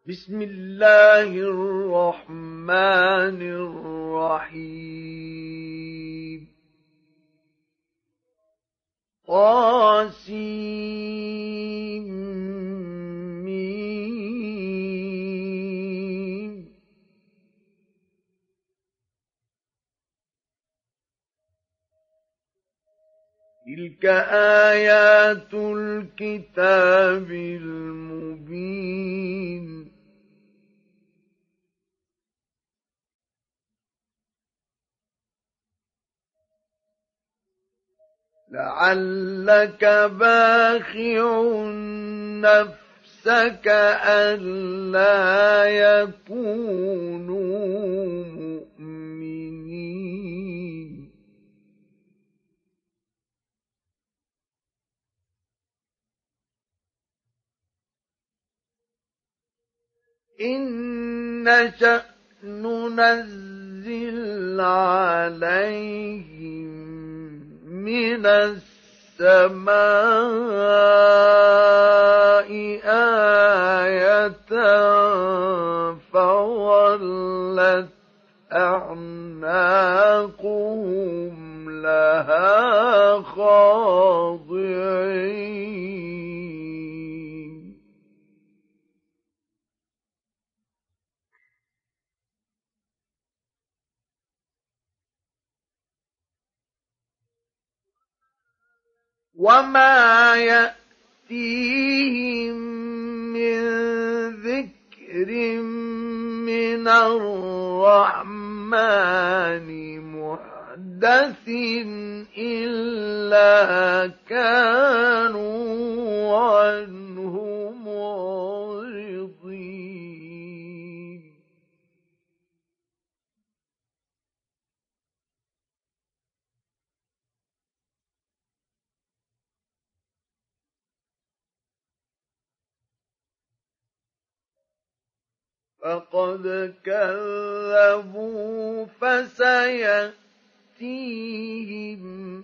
بسم الله الرحمن الرحيم طاسيم تلك آيات الكتاب المبين لعلك باخع نفسك ألا يكونوا مؤمنين إن نشأ ننزل عليهم من السماء آية فظلت أعناقهم لها خاضعين وما يأتيهم من ذكر من الرحمن محدث إلا كانوا عنه معرضين فقد كذبوا فسيأتيهم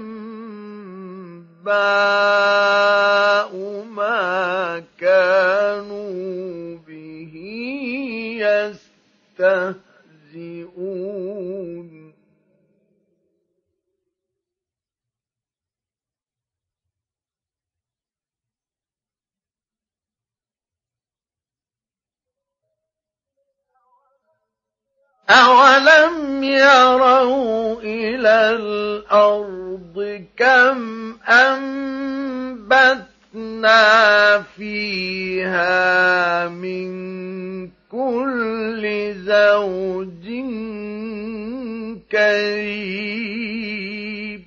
أنباء ما كانوا به يستهزئون أولم يروا إلى الأرض كم أنبتنا فيها من كل زوج كريم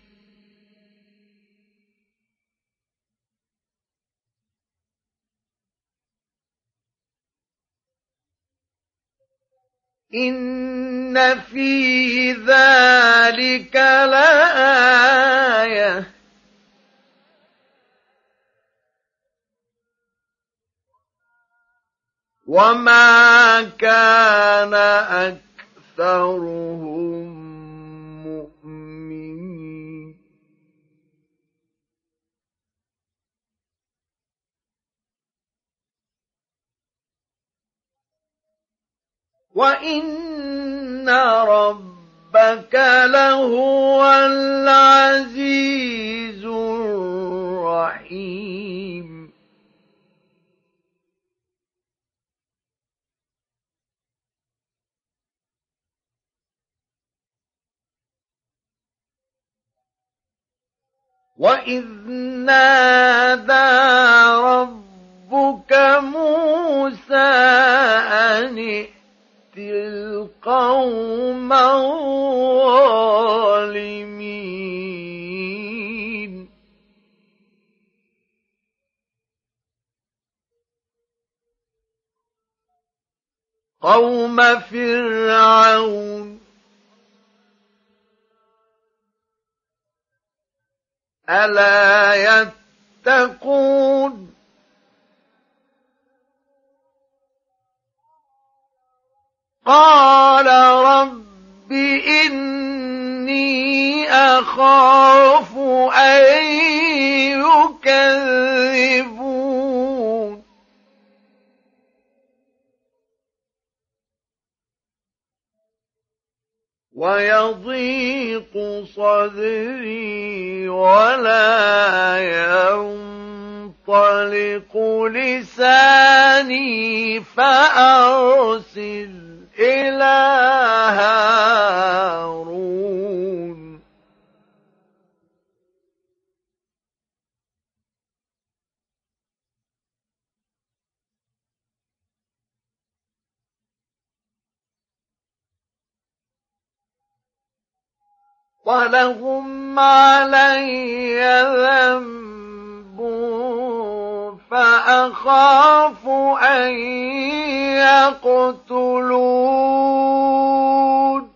إن في ذلك لآية وما كان أكثرهم مؤمنين وإن ربك لهو العزيز الرحيم وإذ نادى ربك موسى أن القوم الظالمين قوم فرعون ألا يتقون قال رب إني أخاف أن يكذبون ويضيق صدري ولا ينطلق لساني فأرسل إلى هارون. ولهم علي ذنب فأخاف أن يقتلون.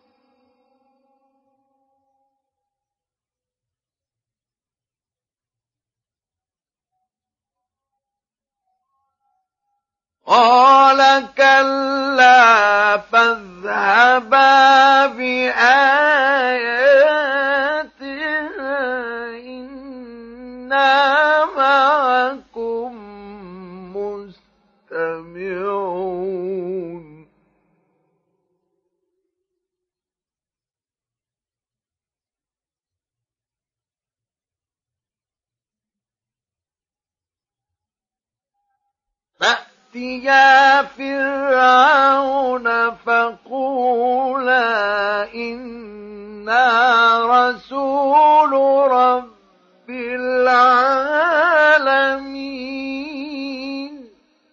قال كلا فاذهبا بآياتنا إنا معكم مستمعون. فأتيا فرعون فقولا إنا رسول رب العالمين.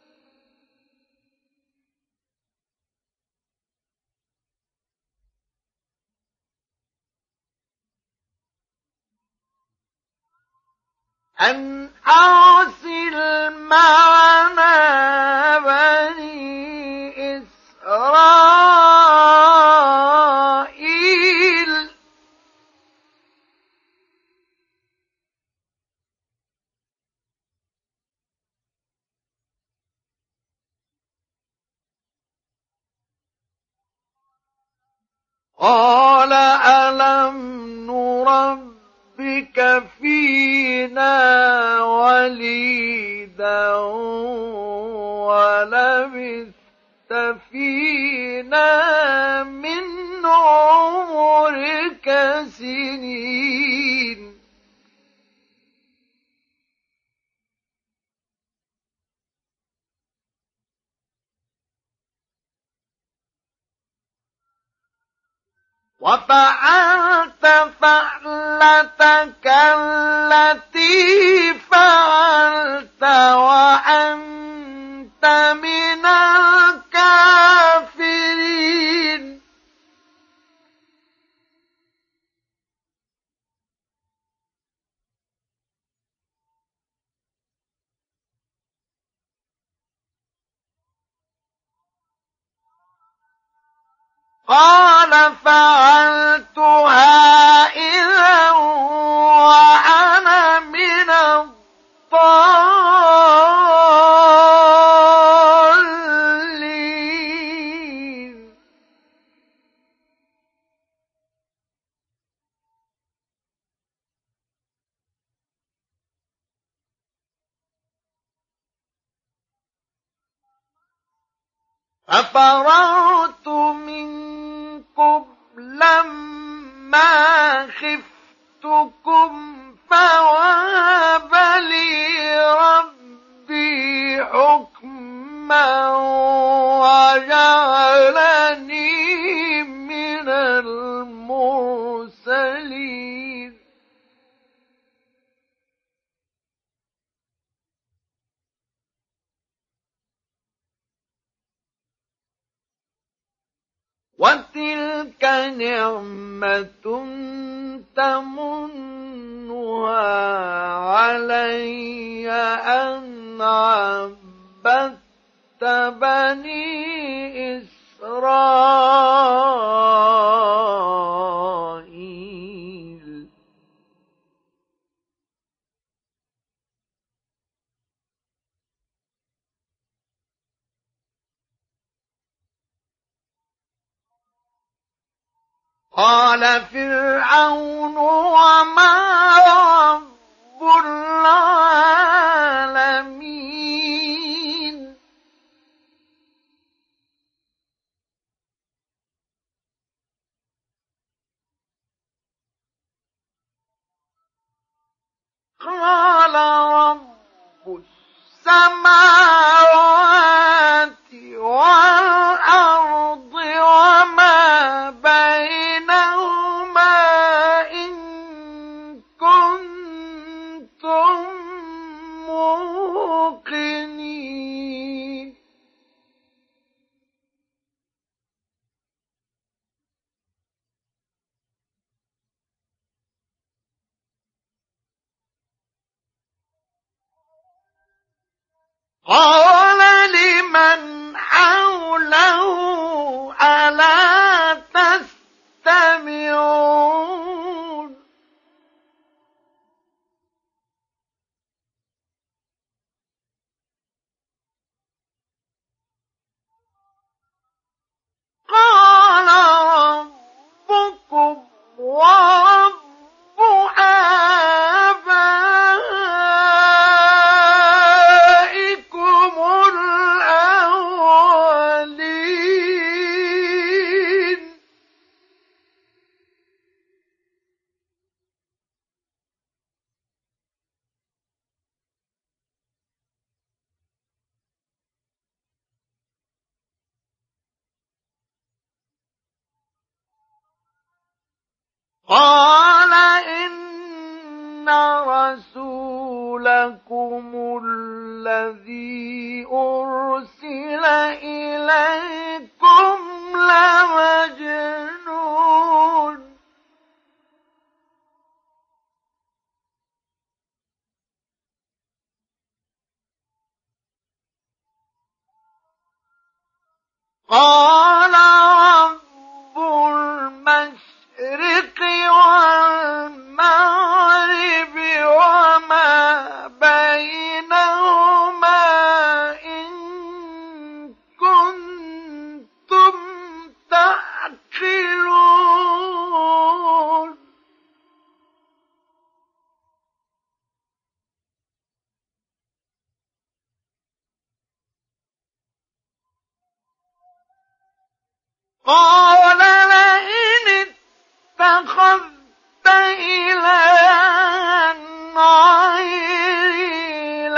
أن أرسل معنا بني إسرائيل. قال ألم نربك فينا وليدا ولبثت فينا من عمرك سنين. وفعلت فعلتك التي فعلت وأنت من الكافرين. قال فعلتها إذا وأنا من الضالين. ففررت منكم لما خفتكم فوهب لي ربي حكما وجعلني من المرسلين. وتلك نعمة تمنها علي أن عبدت بني إسرائيل. قال فرعون وما رب العالمين. قال رب السماوات والأرض وما بينهما إن كنتم موقنين قال لمن حوله ألا تستمعون قال ربكم ورب آبائكم الأولين قال إن رسولكم الذي أرسل إليكم لمجنون قال رب المشرق والمغرب وما بينهما إن كنتم تعقلون قال لئن اتخذت إلها غيري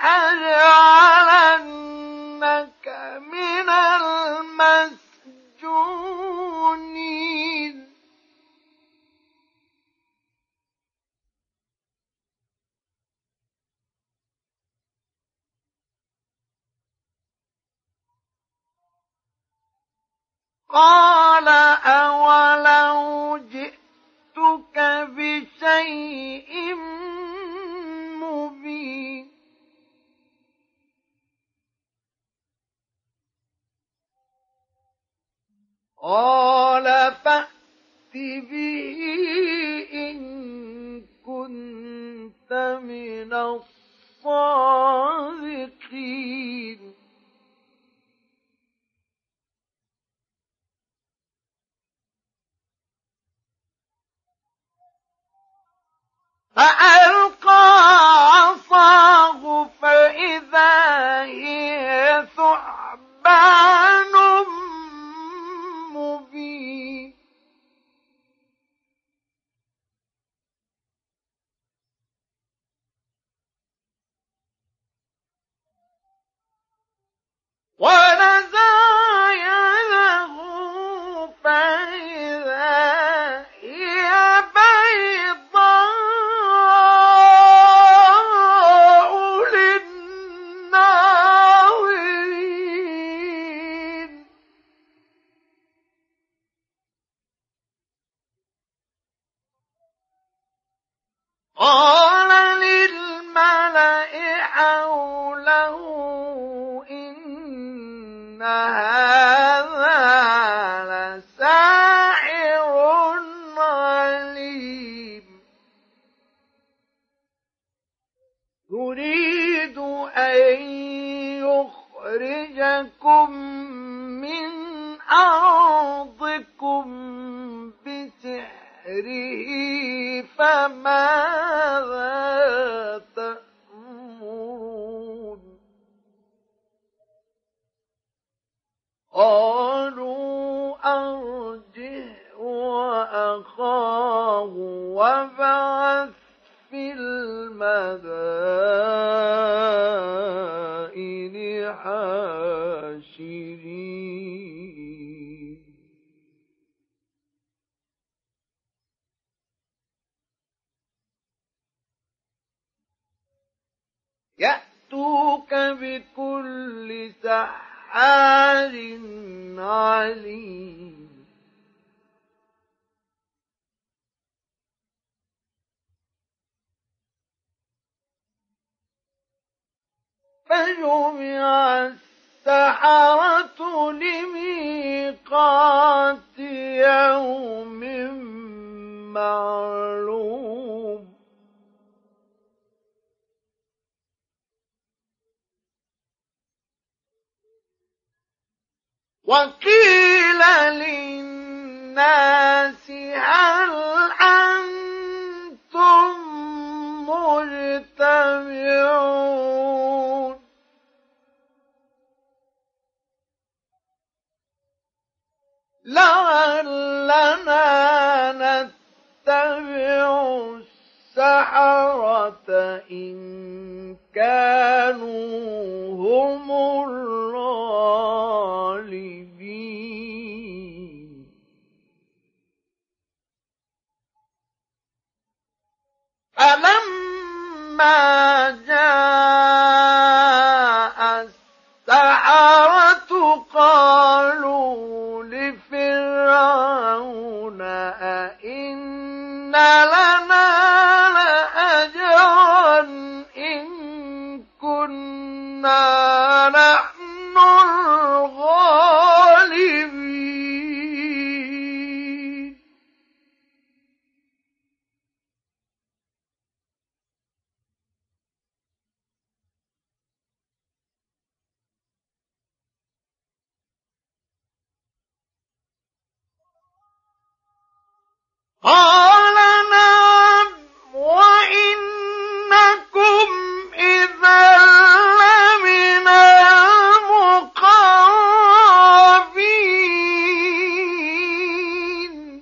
لأجعلنك من المسجونين قال أولو جئتك بشيء مبين قال فأت به إن كنت من الصادقين فألقى عصاه فإذا هي ثعبان مبين ونزع يده فإذا هي بيضاء للناظرين قال للملأ حوله إن هذا لساحر عليم يريد أن يخرجكم من أرضكم بسحره فماذا تأمرون قالوا أرجه وأخاه وابعث في المدينة المدائن حاشرين يأتوك بكل سحار عليم فجمع السحرة لميقات يوم معلوم وقيل للناس هل أنتم مجتمعون لعلنا نتبع السحرة إن كانوا هم الغالبين فلما جاء السحرة قالوا لفرعون أئن لنا لأجرا إن كنا نحن الغالبين قال نعم وإنكم إذا لمن المقربين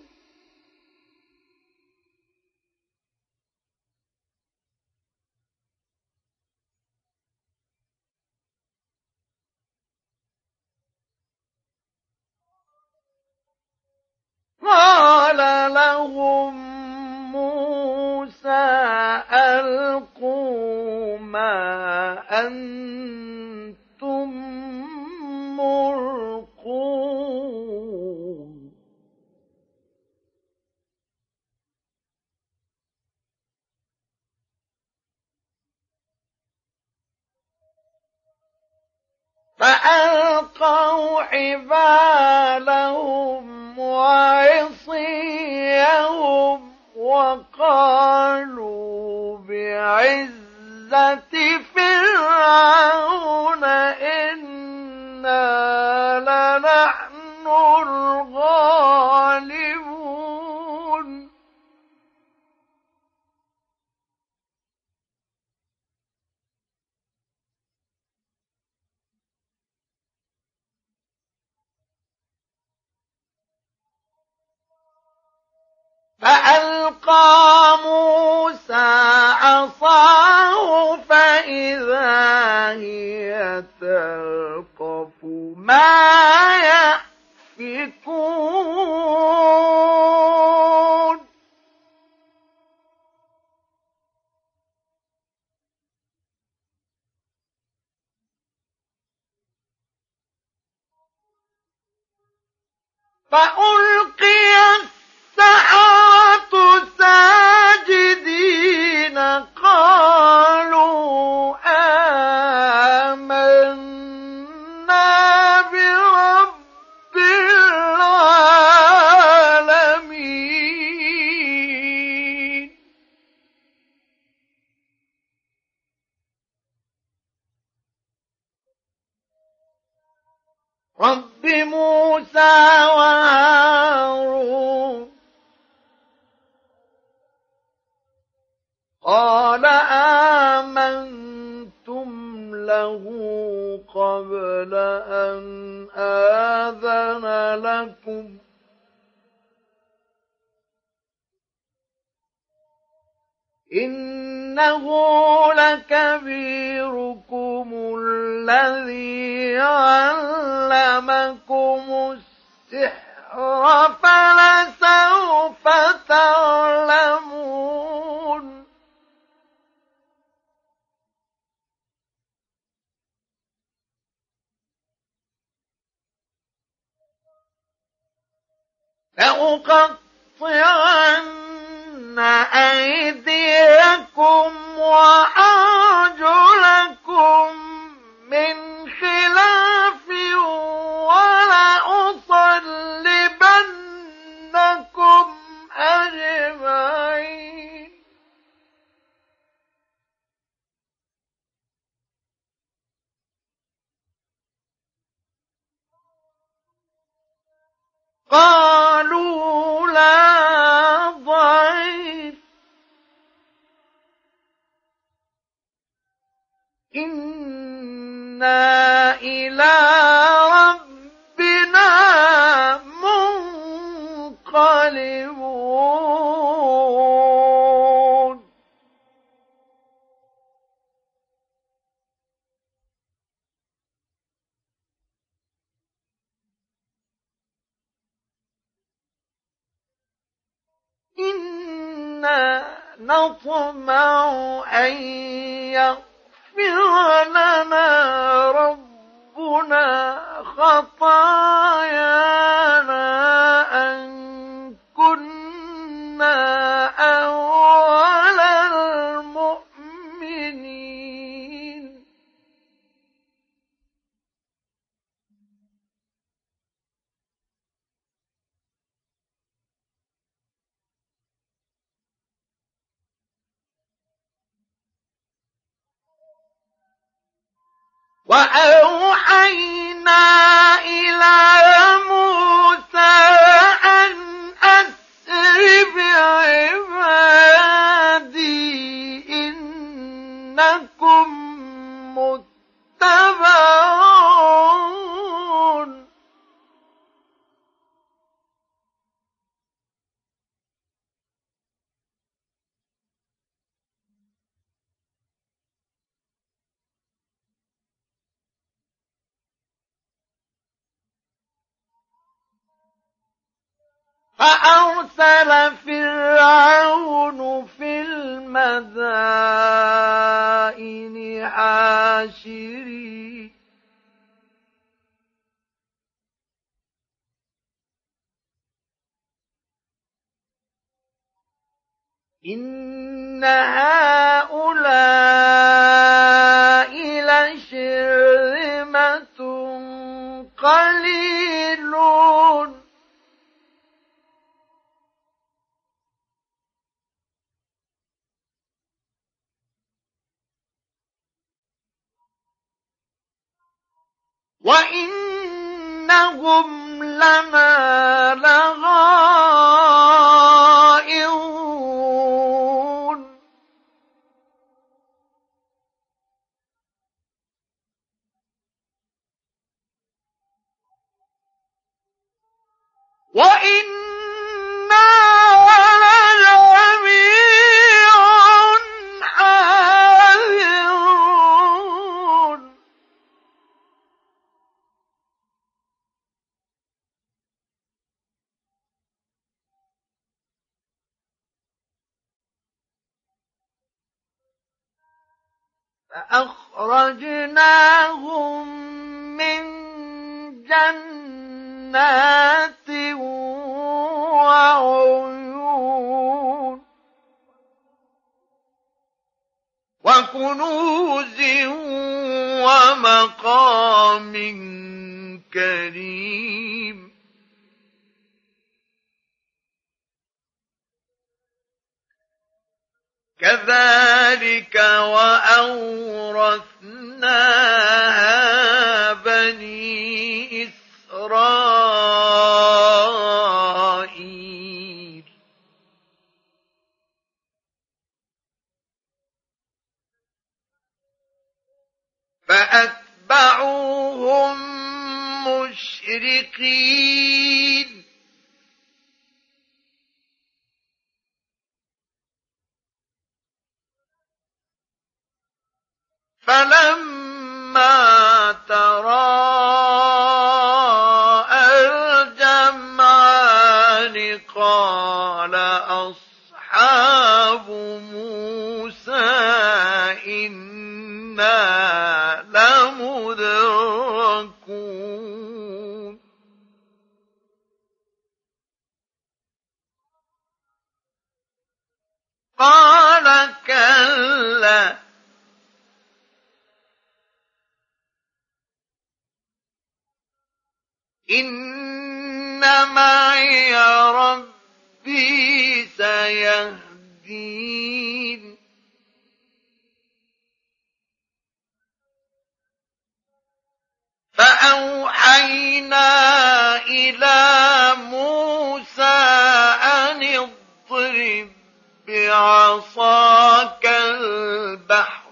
قال لهم موسى ألقوا ما أنتم ملقون فألقوا حبالهم وعصيهم وقالوا بعزة فرعون إنا لنحن الغالبون فألقى موسى عصاه فإذا هي تلقف ما يأفكون فألقي السحرة ساجدين قالوا آمنا برب العالمين رب موسى وهارون قال آمنتم له قبل أن آذن لكم إنه لكبيركم الذي علمكم السحر فلسوف تعلمون لأقطعن أيديكم وأرجلكم من خلاف ولأصلبنكم أجمعين قالوا لا ضير إنا إلى ربنا منقلبون إنا نطمع أن يغفر لنا ربنا خطايانا أن كنا أول المؤمنين وأوحينا إلى موسى أن أسر بعبادي إنكم متبعون فأرسل فرعون في المدائن حاشرين إن هؤلاء لشرذمة قليلون وإنهم لنا لغائظون وإنا لجميع حاذرون فأخرجناهم من جنات وعيون وكنوز ومقام كريم كذلك وأورثناها بني إسرائيل فأتبعوهم مشرقين فلما تراءى الجمعان قال أصحاب موسى إنا لمدركون قال كلا إن معي ربي سيهدين فأوحينا إلى موسى أن اضرب بعصاك البحر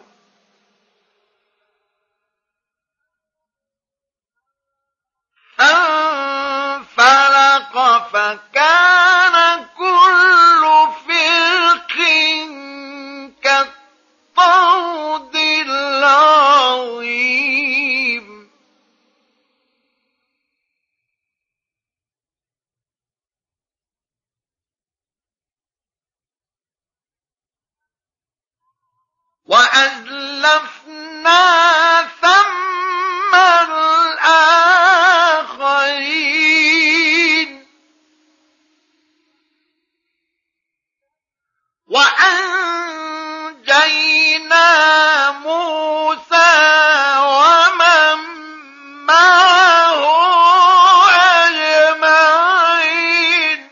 فانفلق فكان كل فرق كالطود العظيم وأزلفنا ثم الآخرين وأنجينا موسى ومن معه أجمعين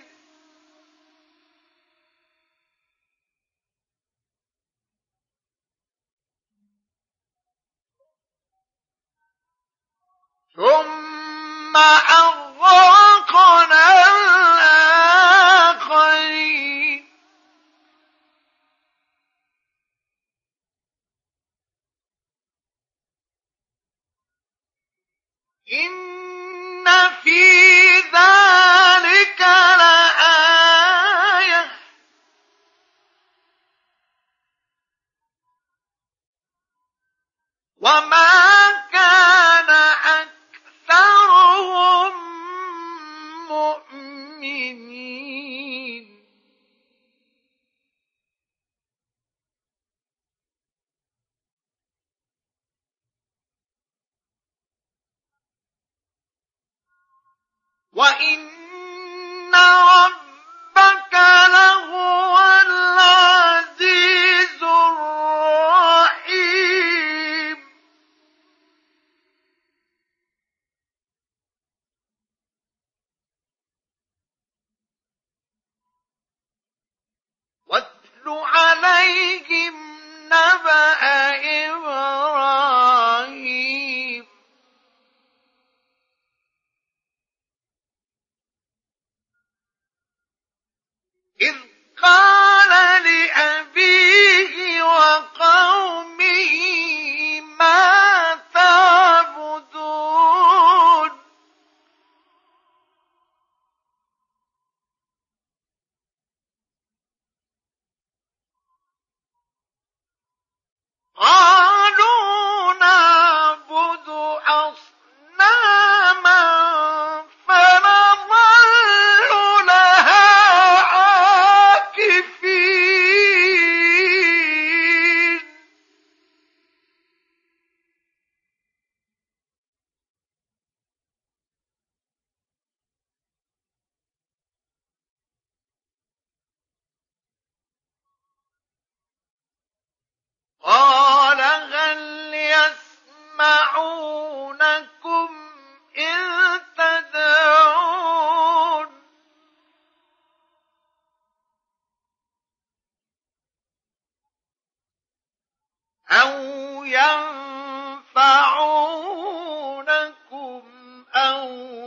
ثم أغرقنا الآخرين إن في ذلك لآية وما كان أكثرهم مؤمنين وإن ربك لهو العزيز الرحيم واتل عليهم نبأ إبراهيم إذ قال لأبيه وقومه ما تعبدون قالوا نعبد أصناما فنظل لها عاكفين قال هل يسمعونكم إذ تدعون أو ينفعونكم أو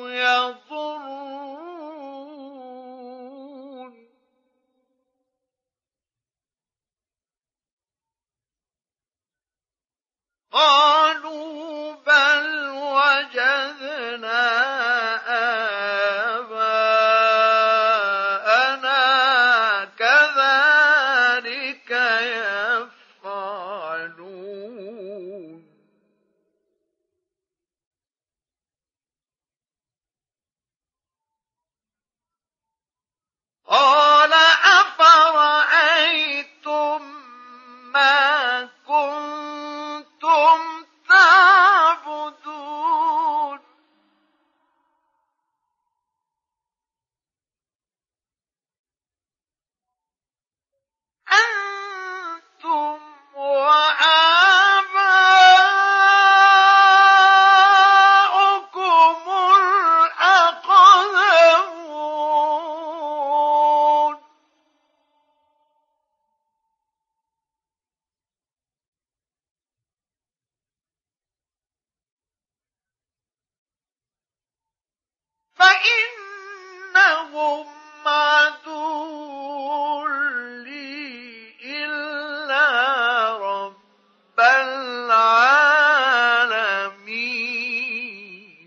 يضرون قالوا بل قال أفرأيتم ما كنتم تعبدون أنتم وآباؤكم الأقدمون فإنهم عدو لي إلا رب العالمين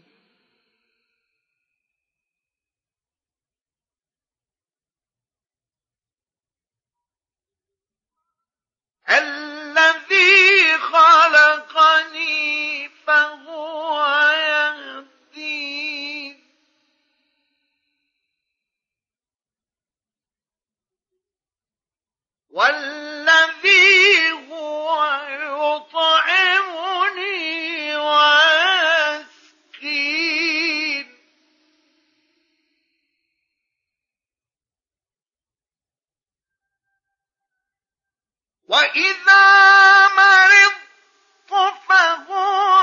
الذي خلقني فهو يهدين والذي هو يطعمني ويسقين وإذا مرضت فهو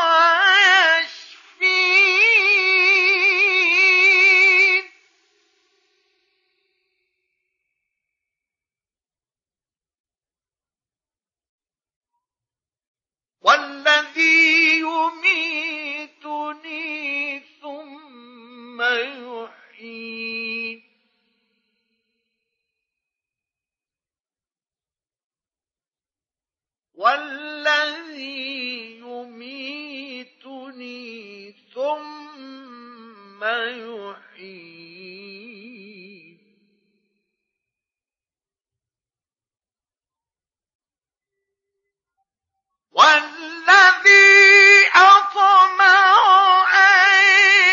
يشفين والذي يميتني ثم يحيين والذي يميتني ثم يحيين والذي أطمع أن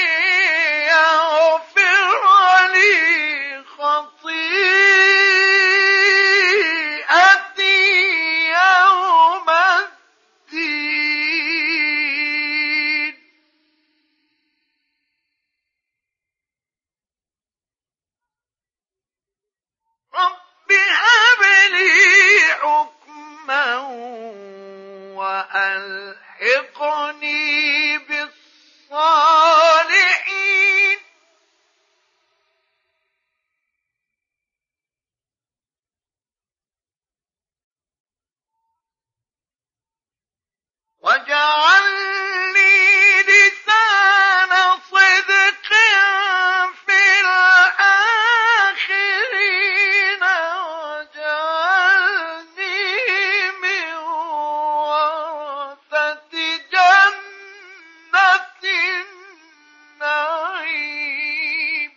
يغفر لي خطيئتي يوم الدين رب هب لي حكما وألحقني بالصالحين واجعلني لسان صدق في الآخرين واجعلني من ورثة جنة النعيم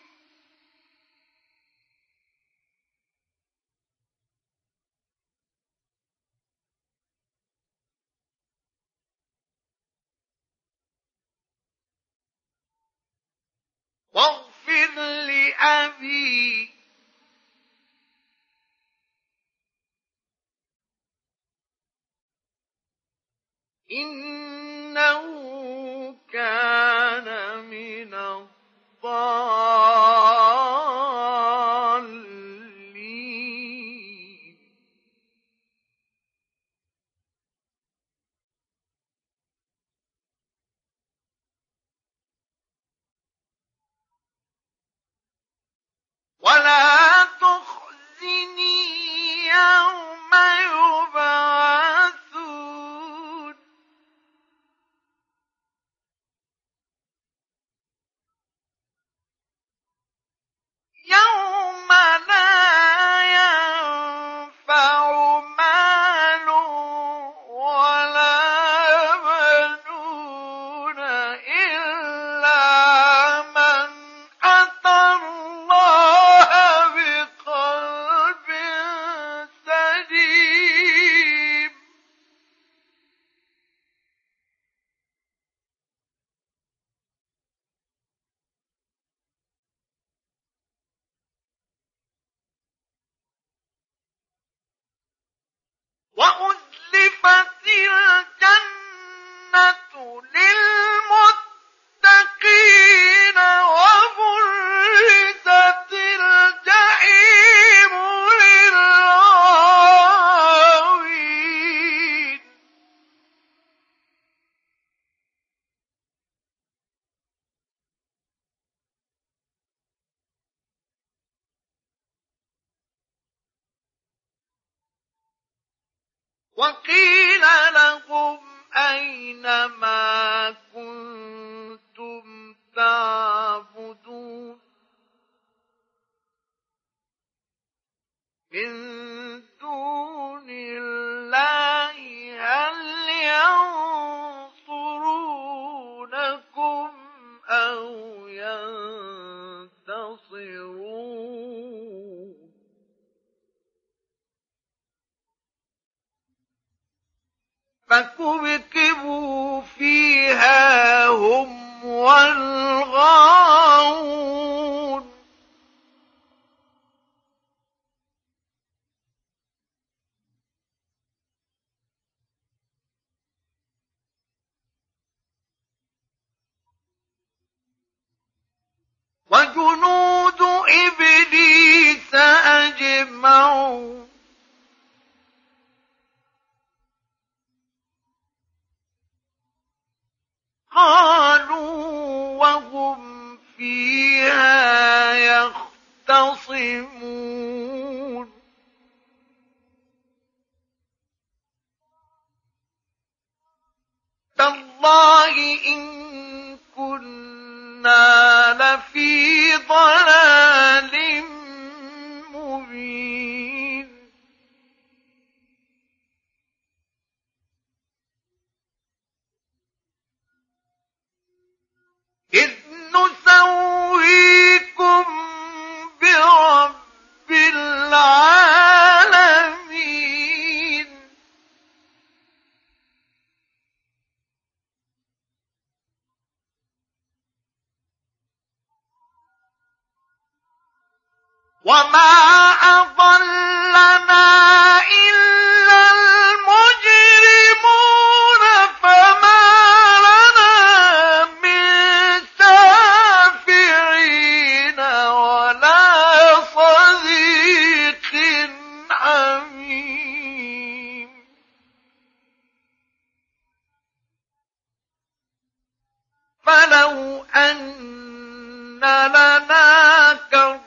واغفر لأبي إنه كان من الضالين ولا تخزني يوم يبعثون وأزلفت الجنة للمتقين وبرزت الجحيم للغاوين وقيل لهم أين ما كنتم تعبدون من دون الله هل ينصرونكم أو ينتصرون فكبكبوا فيها هم والغاوون وجنود إبليس أجمعون قالوا وهم فيها يختصمون تالله إن كنا لفي ضلال مبين إذ نسويكم برب العالمين وما أضلنا إلا المجرمون فما لنا من شافعين ولا صديق حميم فلو أن لنا كرة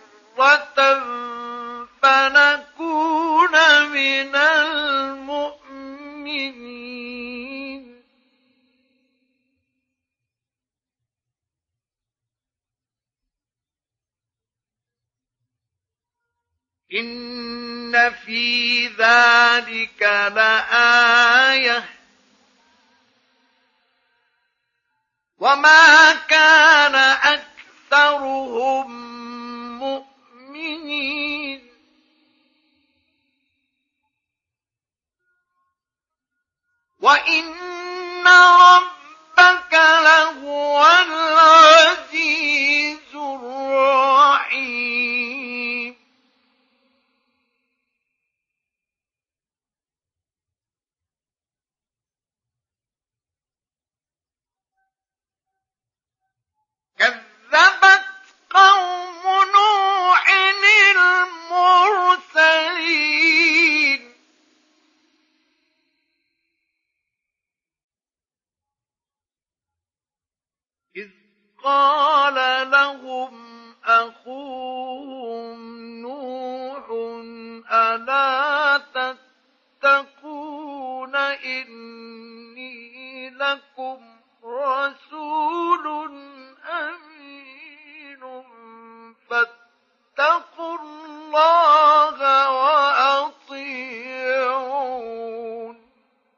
فنكون من المؤمنين إن في ذلك لآية وما كان أكثرهم مؤمنين وإن ربك لهو العزيز الرحيم كذبت قوم نوح المرسلين إذ قال لهم أخوهم نوح ألا تتقون إني لكم رسول أمين فاتقوا الله وأطيعون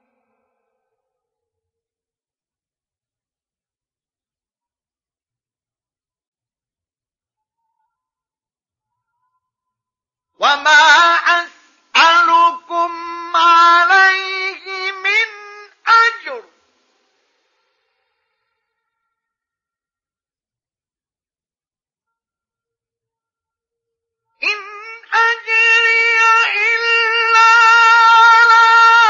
وما أسألكم عليه من أجر إن أجري إلا على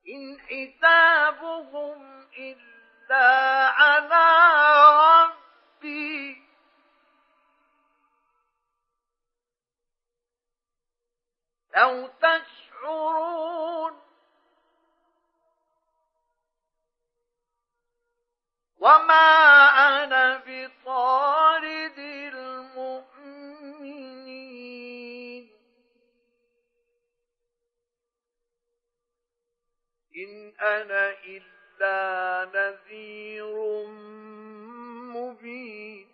إن حسابهم إلا على ربي لو تشعرون وما أنا بطارد المؤمنين إن أنا إلا نذير مبين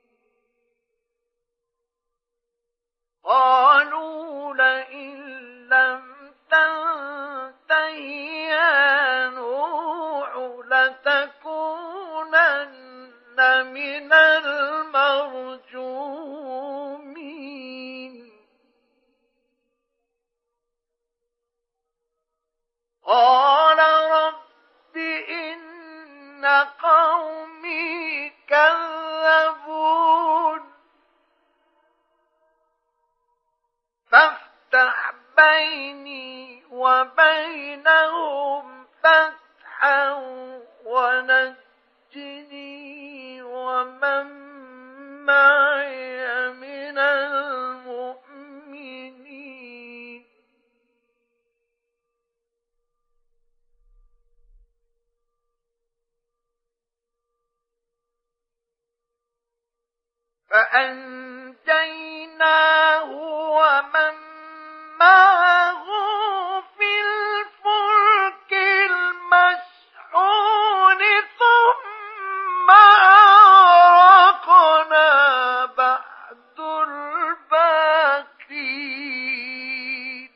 قالوا لئن لم تنته يا نوح لتكونن من المرجومين قال رب إن قومي كذبون فافتح بيني وبينهم فتحا ونجني ومن معي من المؤمنين فأنجيناه ومن معه في الفلك المشحون ثم أغرقنا بعد الباقين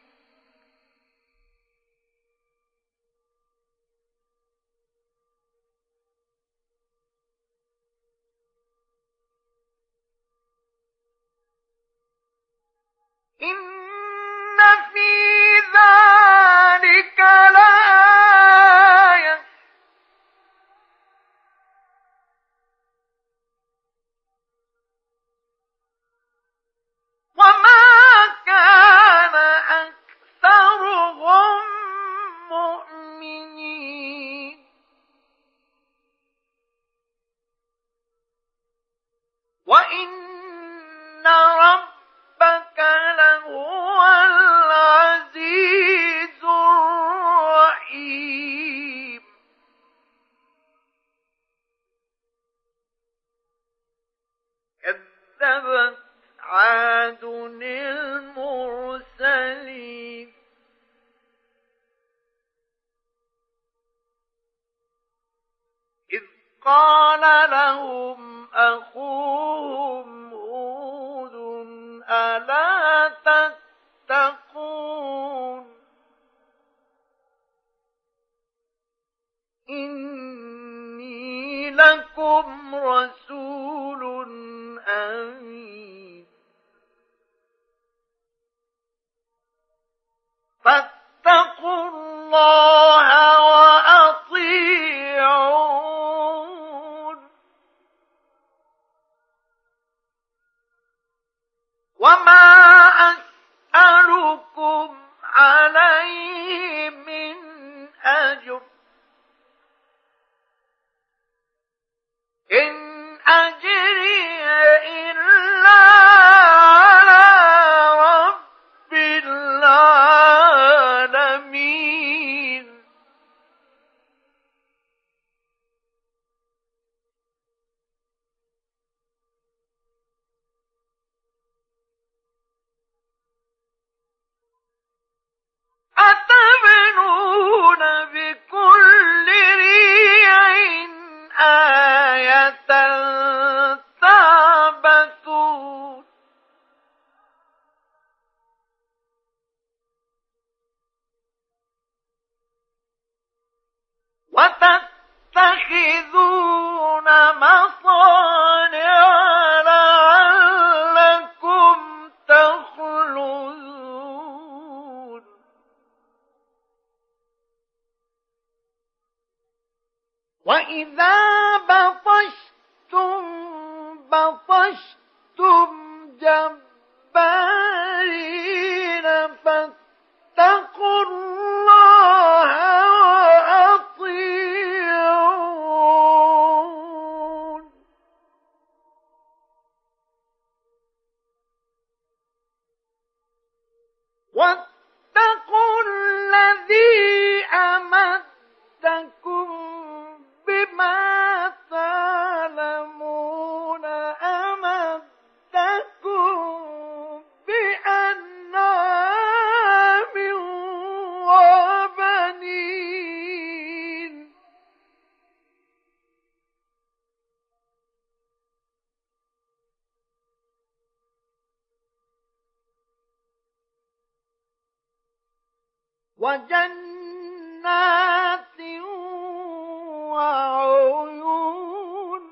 إن في ذلك لآية وما كان أكثرهم مؤمنين وإن ربك لهو العزيز الرحيم كذبت عاد المرسلين إذ قال لهم أخوهم هود ألا تتقون إني لكم رسول أمين فاتقوا الله وأطيعون وما أسألكم عليه من أجر إن أجري إلا على رب العالمين أتبنون بكل ريع آية تعبثون وتتخذون مصانع لعلكم تخلدون وإذا بطشتم جبارين فاتقوا الله وجنات وعيون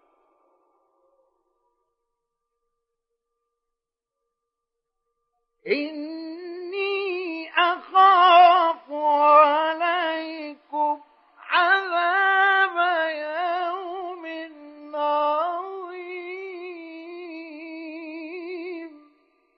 إني أخاف عليكم عذاب يوم عظيم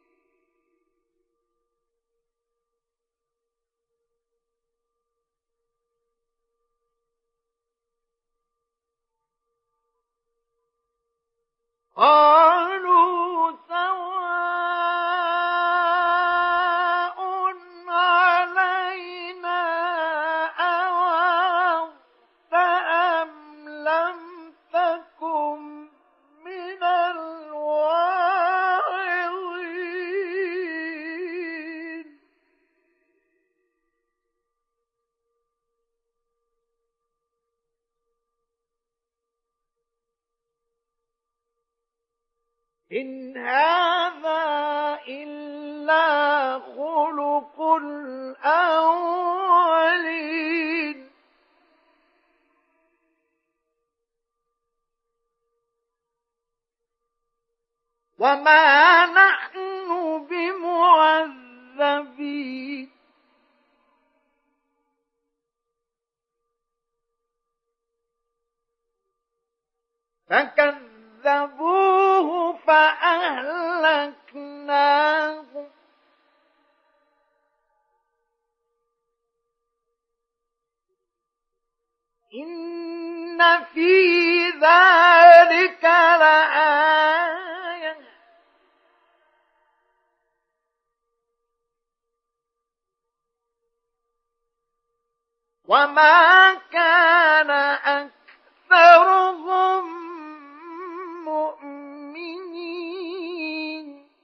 قالوا سواء علينا أوعظت أم لم تكن من الواعظين إن هذا إلا خلق الأولين وما نحن بمعذبين فكذبوه فأهلكناه إن في ذلك لآية وما كان أكثرهم مؤمنين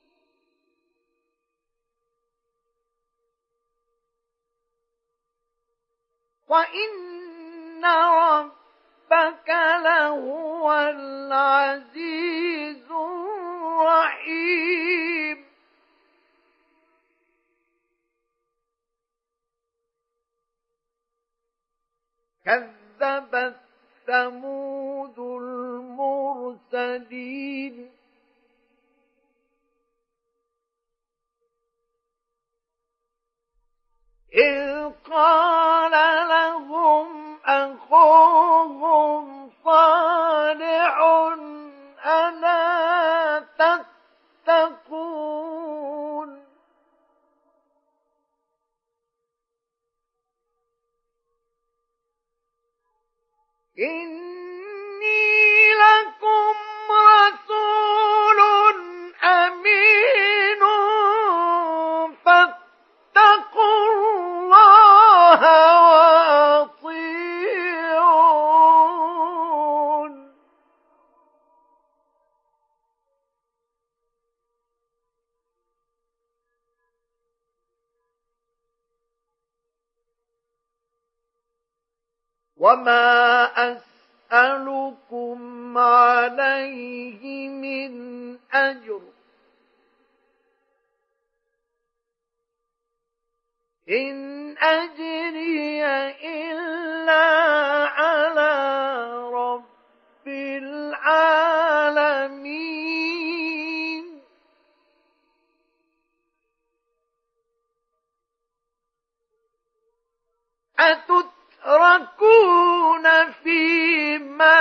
وإن ربك لهو العزيز الرحيم كذبت ثمود المرسلين إذ قال لهم أخوهم صالح ألا تتقون إني لكم رسول أمين فاتقوا الله وأطيعون وما أسألكم عليه من أجر إن أجري إلا على رب العالمين أتتركون فيما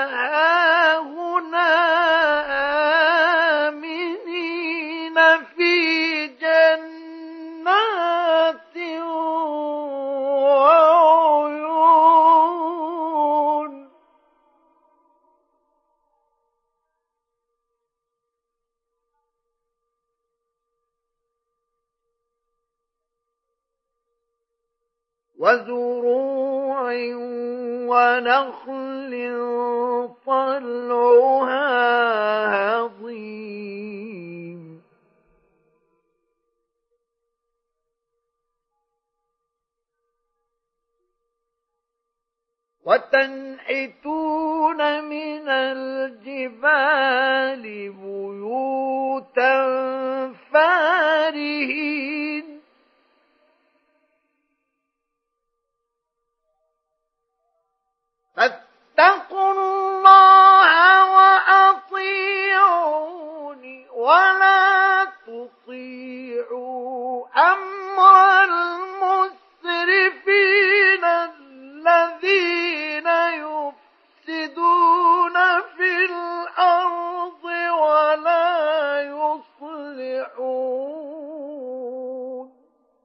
هاهنا آمنين في جنات وعيون وزروع ونخل طلعها هضيم وتنحتون من الجبال بيوتا فارهين فاتقوا الله وأطيعوني ولا تطيعوا أمر المسرفين الذين يفسدون في الأرض ولا يصلحون.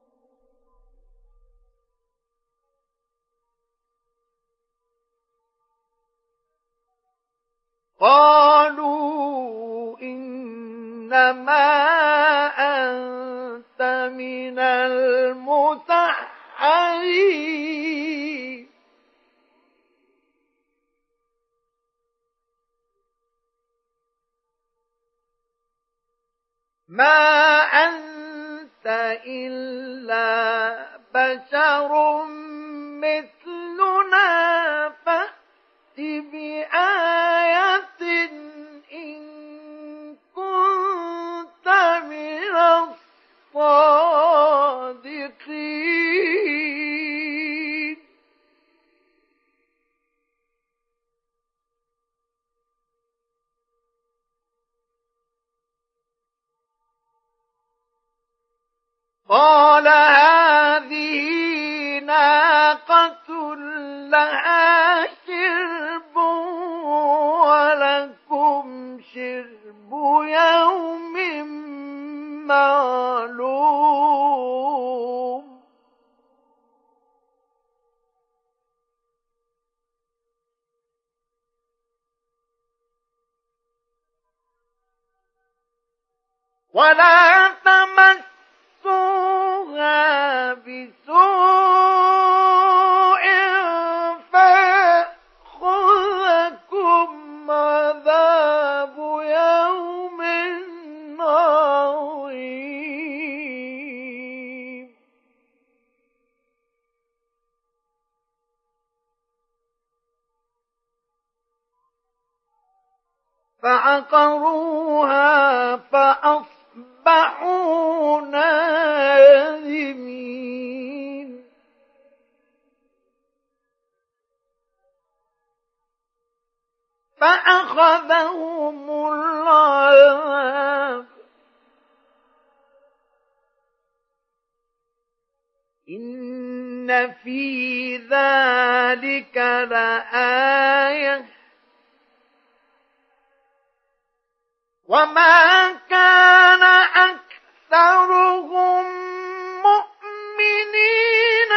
قالوا إنما أنت من المسحرين ما أنت إلا بشر مثلنا فأت بآية إن كنت من الصادقين. قال هذه ناقة لها شرب ولكم شرب يوم معلوم. ولا تمسوها بسوء فيأخذكم عذاب يوم عظيم. فعقروها فأصبحوا نادمين. فأخذهم العذاب إن في ذلك لآية وما كان أكثرهم مؤمنين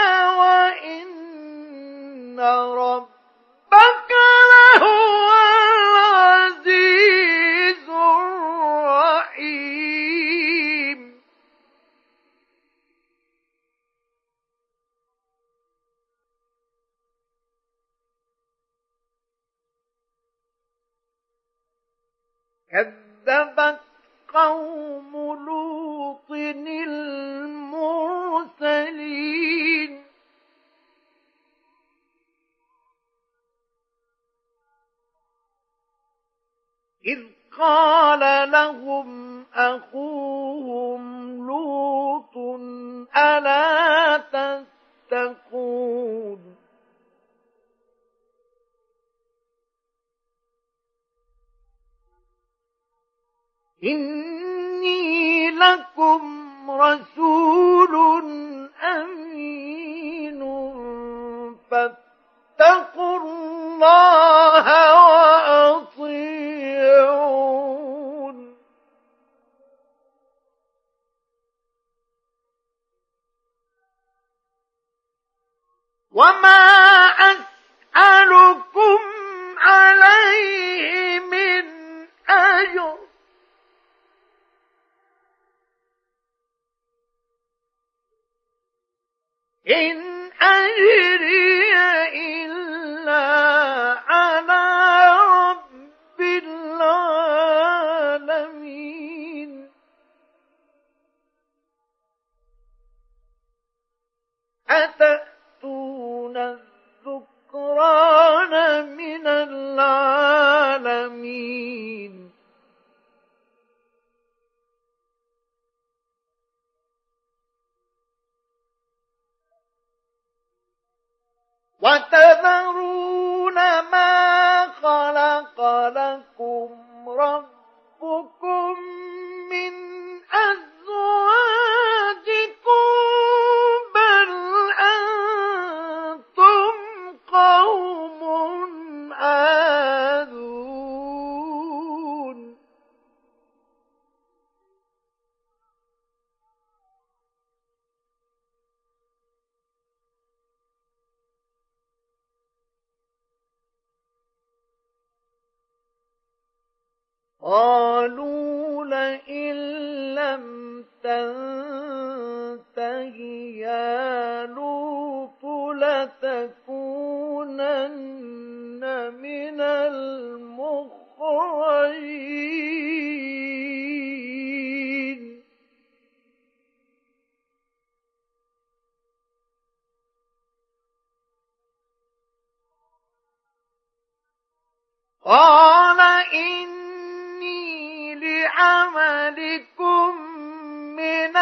وإن ربك لهو العزيز الرحيم. كذبت قوم لوط المرسلين إذ قال لهم أخوهم لوط ألا تتقون إني لكم رسول أمين فاتقوا الله وأطيعون. وما أسألكم عليه من أجر إن أجري إلا على رب العالمين. أتأتون الذكران من العالمين وتذرون ما خلق لكم ربكم من أزواجكم بل أنتم قوم عادون قالوا لئن لم تنته يا لوط لتكونن من المخرجين قال إني لعملكم من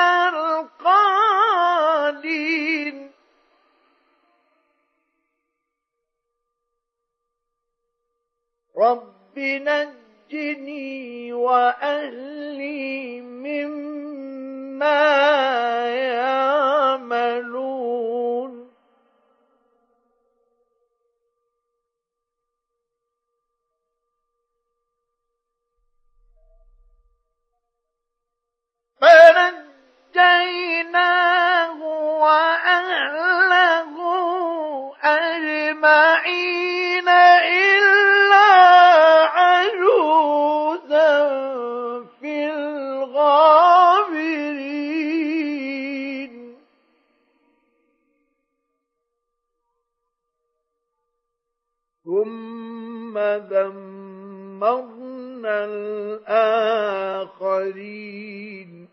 القالين رب نجني وأهلي مما يعملون فنجيناه وأهله أجمعين إلا عجوزا في الغابرين ثم دمرنا الآخرين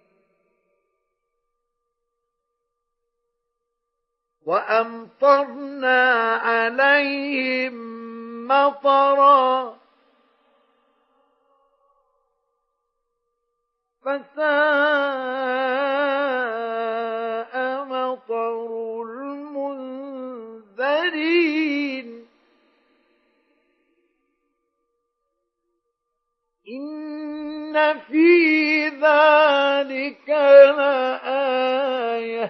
وأمطرنا عليهم مطرا فساء مطر المنذرين إن في ذلك لآية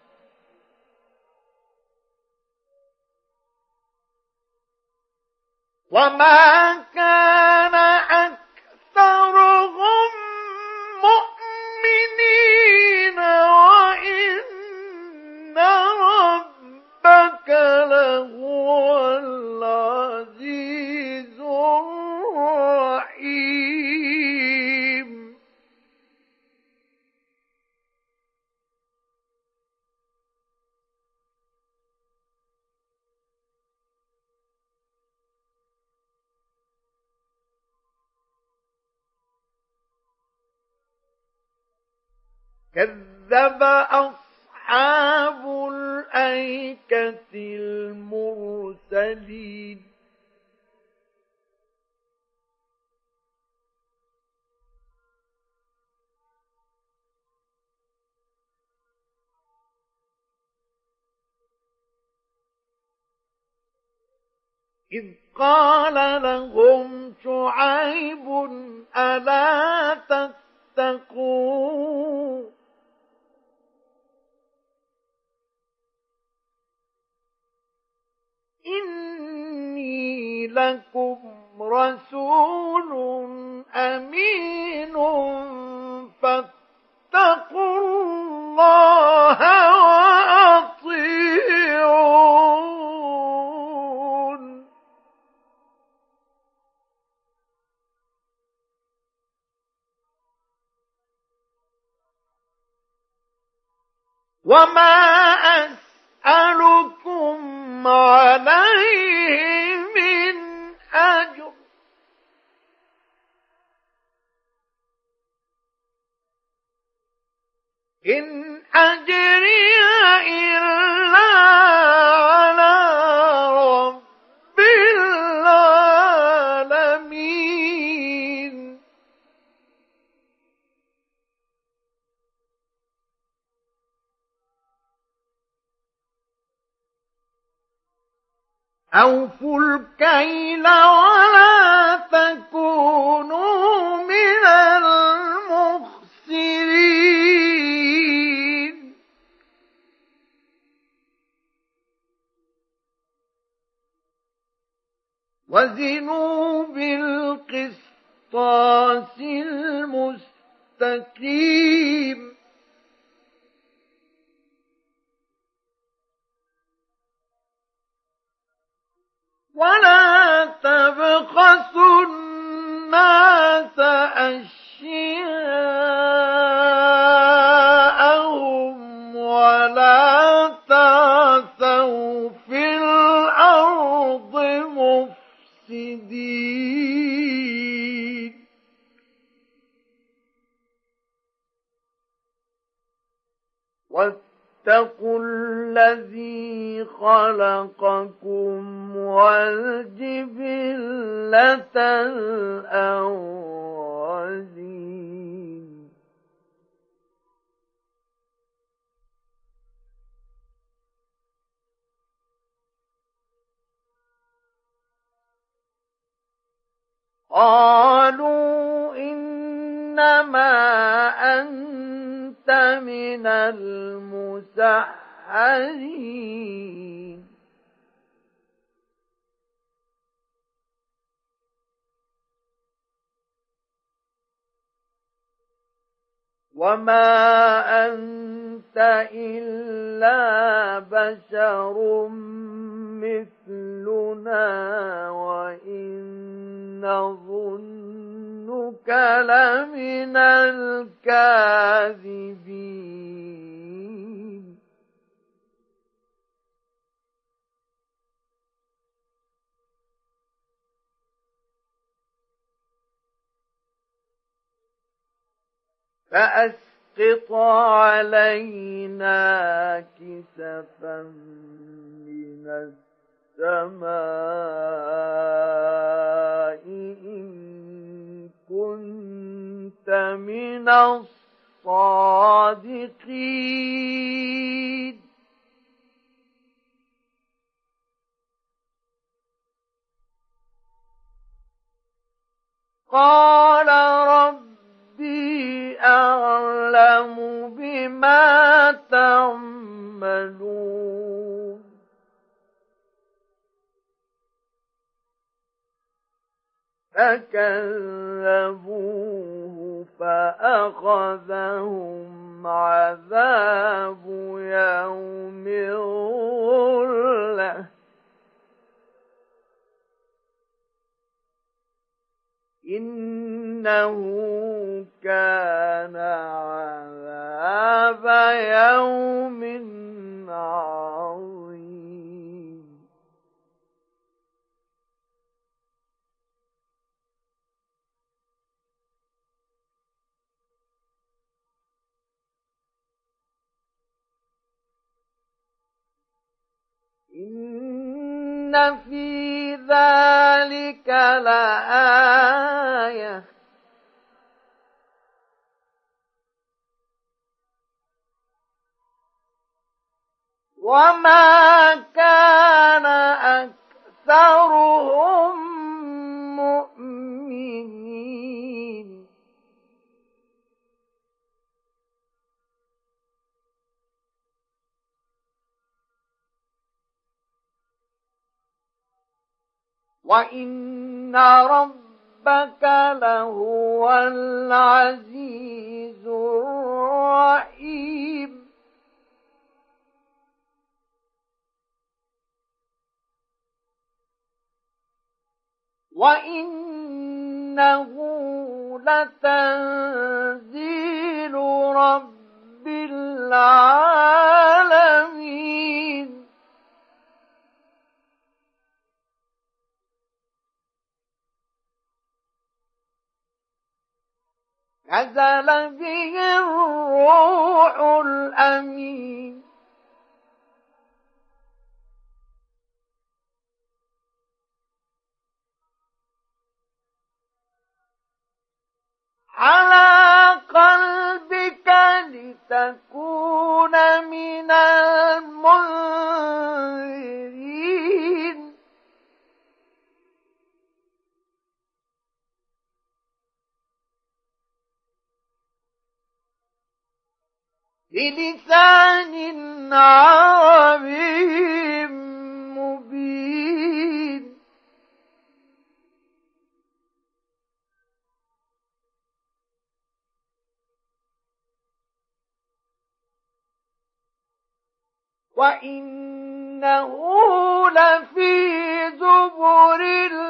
وما كان أكثرهم مؤمنين وإن ربك لهو العزيز الرحيم كذب أصحاب الأيكة المرسلين إذ قال لهم شعيب ألا تتقون إني لكم رسول أمين فاتقوا الله وأطيعون وما أسألكم عليه من أجر إن أجري إلا على رب العالمين أوفوا الكيل ولا تكونوا من المخسرين وزنوا بالقسطاس المستقيم ولا تبخسوا الناس أشياءهم ولا تعثوا في الأرض مفسدين واتقوا الذي خلقكم والجبلة الأولين قالوا إنما أنت من المسحرين وما أنت إلا بشر مثلنا وإن نظنك لمن الكاذبين فأسقط علينا كسفا من السماء إن كنت من الصادقين قال ربي أعلم بما تعملون فكذبوه فأخذهم عذاب يوم الظلة إنه كان عذاب يوم عظيم إن في ذلك لآية وما كان أكثرهم مؤمنين وإن ربك لهو العزيز الرحيم وإنه لتنزيل رب العالمين نزل به الروح الأمين على قلبك لتكون من المنذرين بلسان عربي مبين وإنه لفي زبر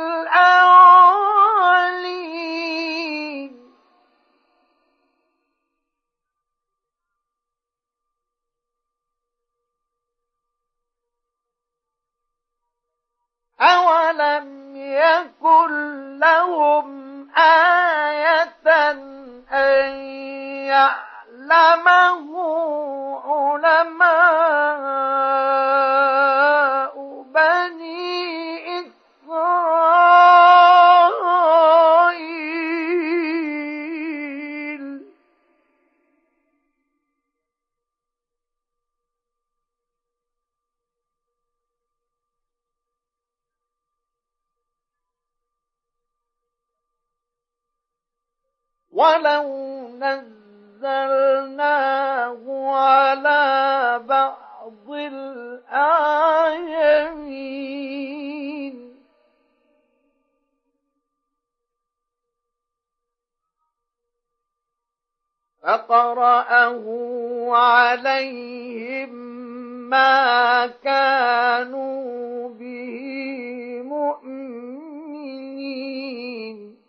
الأولين أولم يكن لهم آية أن يعلمه علماء بني إسرائيل ولو نزلناه على بعض الأعجمين فقرأه عليهم ما كانوا به مؤمنين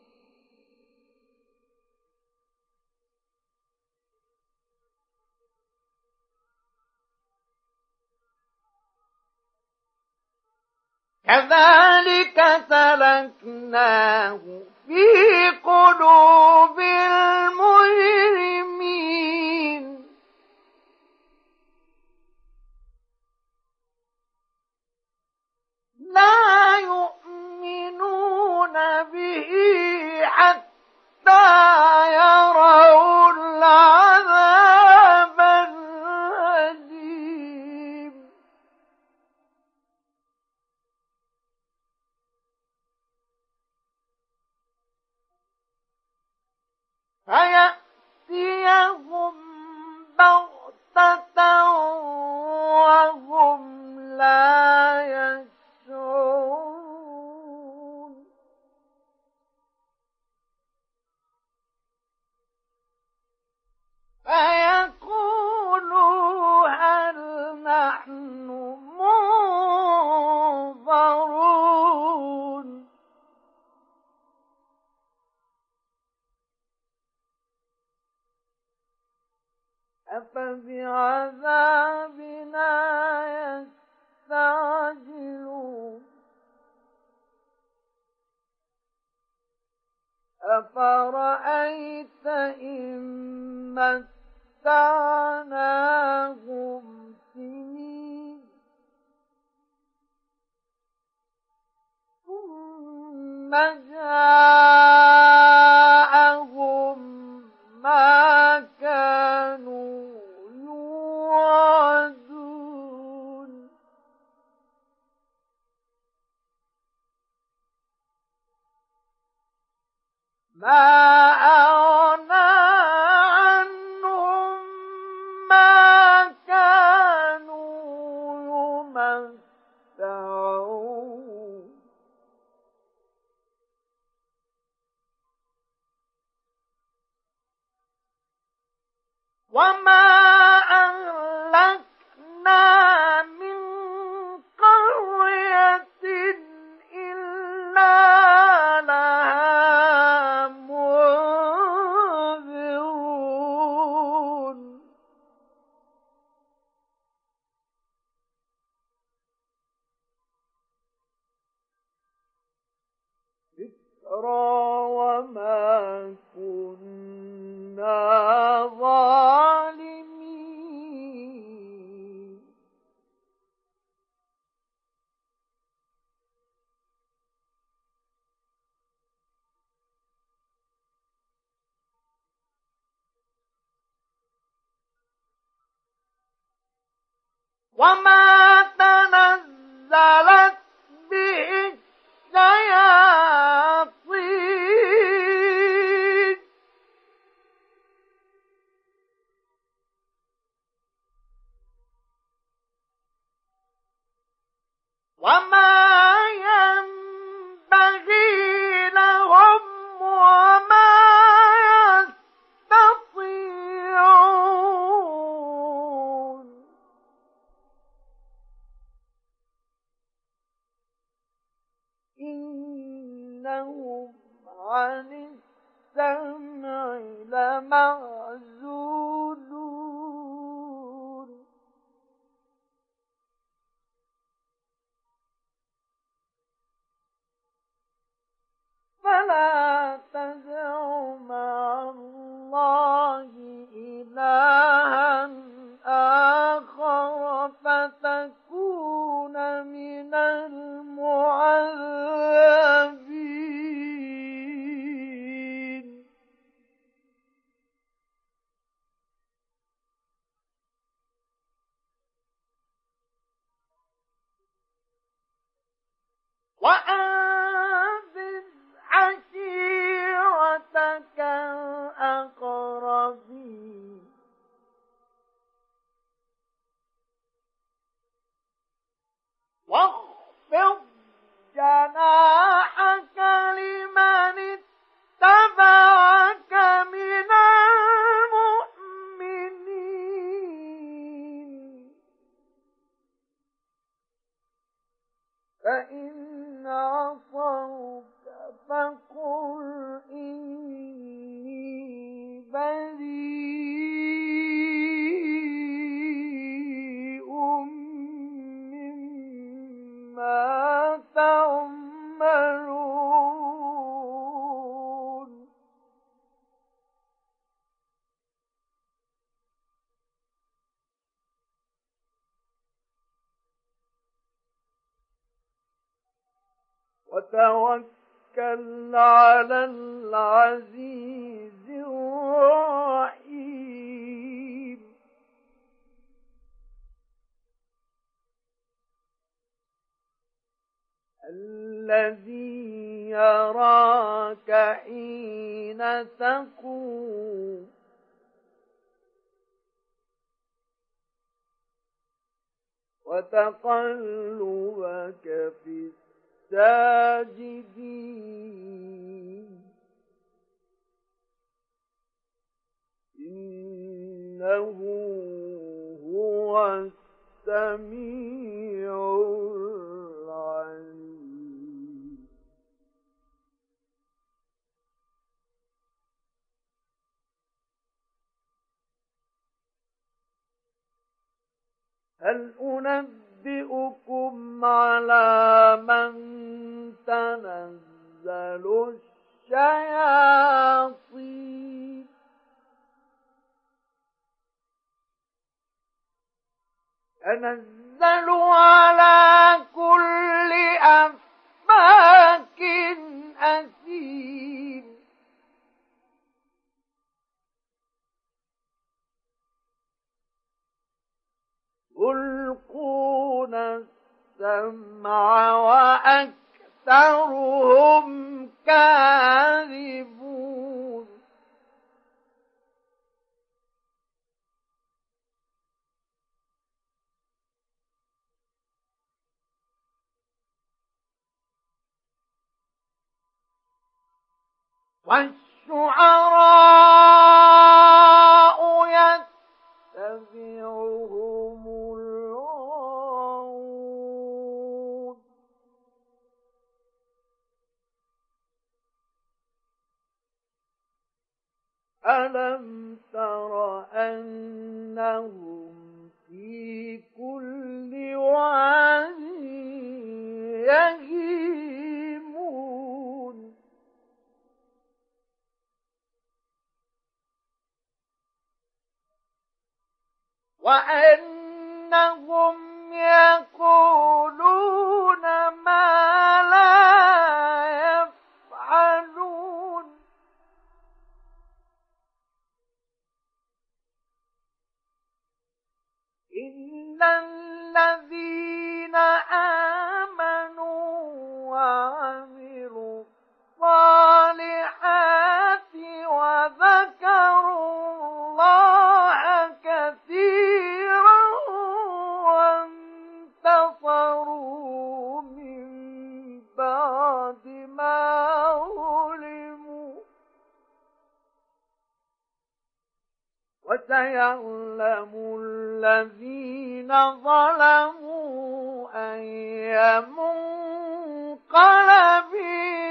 كذلك سلكناه في قلوب المجرمين لا يؤمنون به حتى يروا العذاب الأليم فيأتيهم بغتة وهم لا يشعرون فيقولوا هل نحن منظرون أفبعذابنا يستعجلون أفرأيت إن متعناهم سنين ثم جاءهم ما كانوا يوعدون ما أغنى عنهم ما كانوا يمتعون وما أهلكنا من قرية إلا لها منذرون ذكرى وما كنا ظالمين وما تنزلت به الشياطين إنهم عن السمع لمعزولون فلا تدع مع الله إلها آخر فتكون من المعذبين وأنذر عشيرتك الأقربين واخفض جناحك لمن اتبعك من المؤمنين فإن عصوك فقل إني بريء مما تعملون وتوكل على العزيز الرحيم الذي يراك حين تقوم وتقلبك في الساجدين إنه هو السميع العليم هل أنبئكم على من تنزل الشياطين تنزل على كل أفاك أثيم يلقون السمع وأكثرهم كاذبون والشعراء يتبعهم الغاوون ألم تر أنهم في كل واد يهيمون وأنهم يقولون ما لا يفعلون إن الذين آمنوا وعملوا الصالحات وذكروا الله كثيرا وانتصروا من بعد ما ظلموا وسيعلم الذين ظلموا أي منقلب